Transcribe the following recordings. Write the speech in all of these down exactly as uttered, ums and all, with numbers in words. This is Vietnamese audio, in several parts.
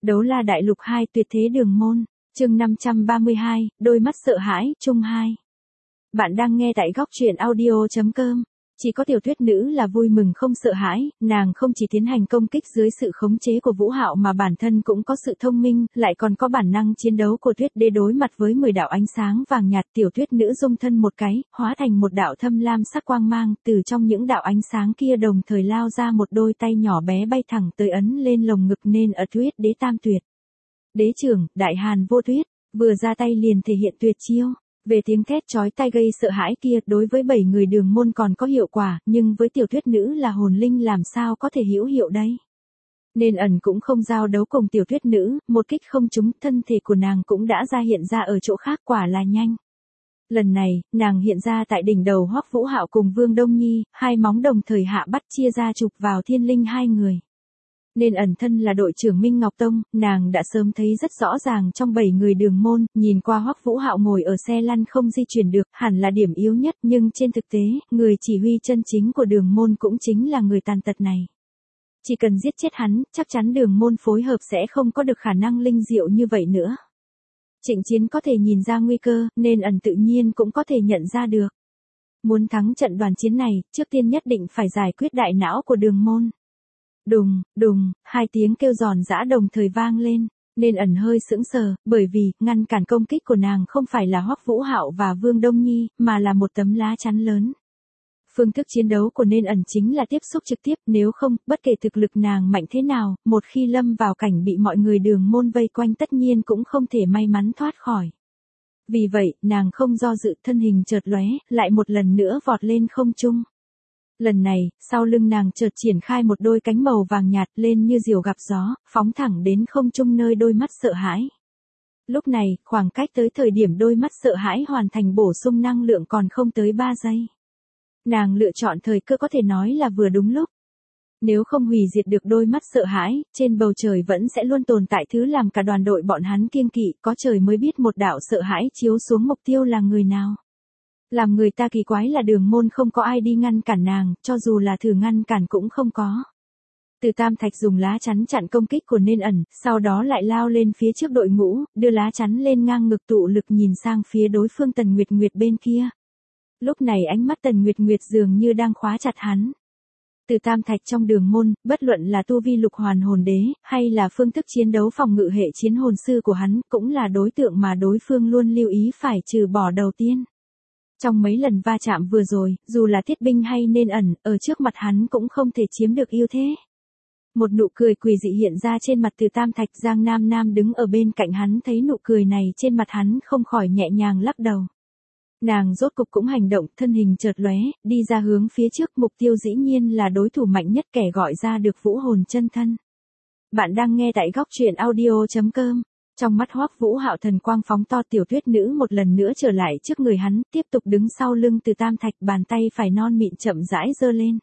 Đấu La Đại Lục hai Tuyệt Thế Đường Môn, chương năm trăm ba mươi hai, Đôi Mắt Sợ Hãi, chung hai. Bạn đang nghe tại góc truyện audio chấm com. Chỉ có tiểu tuyết nữ là vui mừng không sợ hãi, nàng không chỉ tiến hành công kích dưới sự khống chế của Vũ Hạo mà bản thân cũng có sự thông minh, lại còn có bản năng chiến đấu của Tuyết Đế. Đối mặt với mười đạo ánh sáng vàng nhạt, tiểu tuyết nữ dung thân một cái, hóa thành một đạo thâm lam sắc quang mang, từ trong những đạo ánh sáng kia đồng thời lao ra một đôi tay nhỏ bé bay thẳng tới ấn lên lồng ngực nên ở Tuyết Đế tam tuyệt. Đế trưởng, Đại Hàn Vô Tuyết, vừa ra tay liền thể hiện tuyệt chiêu. Về tiếng thét chói tai gây sợ hãi kia, đối với bảy người đường môn còn có hiệu quả, nhưng với tiểu tuyết nữ là hồn linh làm sao có thể hữu hiệu đây. Nên ẩn cũng không giao đấu cùng tiểu tuyết nữ, một kích không trúng, thân thể của nàng cũng đã ra hiện ra ở chỗ khác, quả là nhanh. Lần này, nàng hiện ra tại đỉnh đầu Hoắc Vũ Hạo cùng Vương Đông Nhi, hai móng đồng thời hạ bắt chia ra chụp vào thiên linh hai người. Nên ẩn thân là đội trưởng Minh Ngọc Tông, nàng đã sớm thấy rất rõ ràng trong bảy người đường môn, nhìn qua Hoắc Vũ Hạo ngồi ở xe lăn không di chuyển được, hẳn là điểm yếu nhất, nhưng trên thực tế, người chỉ huy chân chính của đường môn cũng chính là người tàn tật này. Chỉ cần giết chết hắn, chắc chắn đường môn phối hợp sẽ không có được khả năng linh diệu như vậy nữa. Trịnh Chiến có thể nhìn ra nguy cơ, nên ẩn tự nhiên cũng có thể nhận ra được. Muốn thắng trận đoàn chiến này, trước tiên nhất định phải giải quyết đại não của đường môn. Đùng, đùng, hai tiếng kêu giòn giã đồng thời vang lên, nên ẩn hơi sững sờ, bởi vì, ngăn cản công kích của nàng không phải là Hoắc Vũ Hạo và Vương Đông Nhi, mà là một tấm lá chắn lớn. Phương thức chiến đấu của nên ẩn chính là tiếp xúc trực tiếp, nếu không, bất kể thực lực nàng mạnh thế nào, một khi lâm vào cảnh bị mọi người đường môn vây quanh tất nhiên cũng không thể may mắn thoát khỏi. Vì vậy, nàng không do dự, thân hình chợt lóe, lại một lần nữa vọt lên không trung. Lần này, sau lưng nàng chợt triển khai một đôi cánh màu vàng nhạt lên như diều gặp gió, phóng thẳng đến không trung nơi đôi mắt sợ hãi. Lúc này, khoảng cách tới thời điểm đôi mắt sợ hãi hoàn thành bổ sung năng lượng còn không tới ba giây. Nàng lựa chọn thời cơ có thể nói là vừa đúng lúc. Nếu không hủy diệt được đôi mắt sợ hãi, trên bầu trời vẫn sẽ luôn tồn tại thứ làm cả đoàn đội bọn hắn kiêng kỵ, có trời mới biết một đạo sợ hãi chiếu xuống mục tiêu là người nào. Làm người ta kỳ quái là đường môn không có ai đi ngăn cản nàng, cho dù là thử ngăn cản cũng không có. Từ Tam Thạch dùng lá chắn chặn công kích của nên ẩn, sau đó lại lao lên phía trước đội ngũ, đưa lá chắn lên ngang ngực tụ lực nhìn sang phía đối phương Tần Nguyệt Nguyệt bên kia. Lúc này ánh mắt Tần Nguyệt Nguyệt dường như đang khóa chặt hắn. Từ Tam Thạch trong đường môn, bất luận là tu vi lục hoàn hồn đế, hay là phương thức chiến đấu phòng ngự hệ chiến hồn sư của hắn, cũng là đối tượng mà đối phương luôn lưu ý phải trừ bỏ đầu tiên. Trong mấy lần va chạm vừa rồi, dù là thiết binh hay nên ẩn, ở trước mặt hắn cũng không thể chiếm được ưu thế. Một nụ cười quỷ dị hiện ra trên mặt Từ Tam Thạch. Giang Nam Nam đứng ở bên cạnh hắn thấy nụ cười này trên mặt hắn không khỏi nhẹ nhàng lắc đầu. Nàng rốt cục cũng hành động, thân hình chợt lóe, đi ra hướng phía trước, mục tiêu dĩ nhiên là đối thủ mạnh nhất kẻ gọi ra được vũ hồn chân thân. Bạn đang nghe tại góc truyện audio chấm com. Trong mắt Hoắc Vũ Hạo thần quang phóng to, tiểu tuyết nữ một lần nữa trở lại trước người hắn, tiếp tục đứng sau lưng Từ Tam Thạch, bàn tay phải non mịn chậm rãi giơ lên.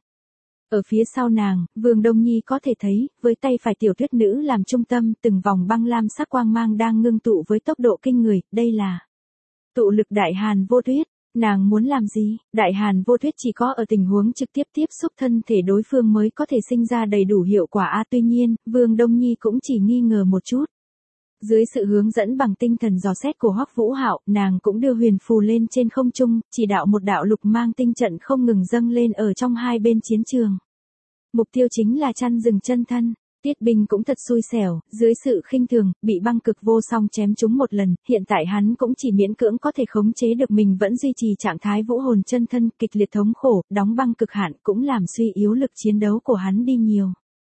Ở phía sau nàng, Vương Đông Nhi có thể thấy, với tay phải tiểu tuyết nữ làm trung tâm, từng vòng băng lam sắc quang mang đang ngưng tụ với tốc độ kinh người, đây là tụ lực Đại Hàn Vô Tuyết. Nàng muốn làm gì? Đại Hàn Vô Tuyết chỉ có ở tình huống trực tiếp tiếp xúc thân thể đối phương mới có thể sinh ra đầy đủ hiệu quả a. Tuy nhiên, Vương Đông Nhi cũng chỉ nghi ngờ một chút. Dưới sự hướng dẫn bằng tinh thần dò xét của Hoắc Vũ Hạo, nàng cũng đưa huyền phù lên trên không trung, chỉ đạo một đạo lục mang tinh trận không ngừng dâng lên ở trong hai bên chiến trường. Mục tiêu chính là chăn rừng chân thân. Tiết Binh cũng thật xui xẻo, dưới sự khinh thường, bị băng cực vô song chém trúng một lần, hiện tại hắn cũng chỉ miễn cưỡng có thể khống chế được mình vẫn duy trì trạng thái vũ hồn chân thân, kịch liệt thống khổ, đóng băng cực hạn cũng làm suy yếu lực chiến đấu của hắn đi nhiều.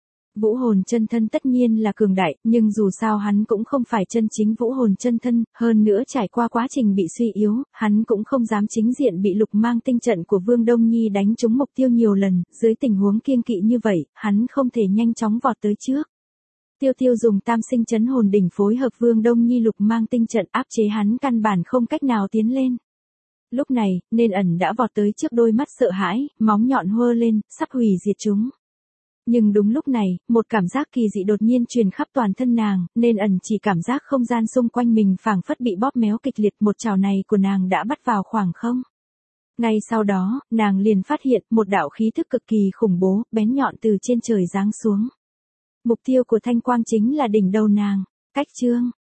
Vũ hồn chân thân tất nhiên là cường đại, nhưng dù sao hắn cũng không phải chân chính vũ hồn chân thân, hơn nữa trải qua quá trình bị suy yếu, hắn cũng không dám chính diện bị lục mang tinh trận của Vương Đông Nhi đánh trúng mục tiêu nhiều lần, dưới tình huống kiêng kỵ như vậy, hắn không thể nhanh chóng vọt tới trước. Tiêu Tiêu dùng tam sinh chấn hồn đỉnh phối hợp Vương Đông Nhi lục mang tinh trận áp chế hắn căn bản không cách nào tiến lên. Lúc này, nên ẩn đã vọt tới trước đôi mắt sợ hãi, móng nhọn hơ lên, sắp hủy diệt chúng. Nhưng đúng lúc này, một cảm giác kỳ dị đột nhiên truyền khắp toàn thân nàng, nên ẩn chỉ cảm giác không gian xung quanh mình phảng phất bị bóp méo kịch liệt, một chảo này của nàng đã bắt vào khoảng không. Ngay sau đó, nàng liền phát hiện một đạo khí thức cực kỳ khủng bố, bén nhọn từ trên trời giáng xuống. Mục tiêu của Thanh Quang chính là đỉnh đầu nàng. Cách chương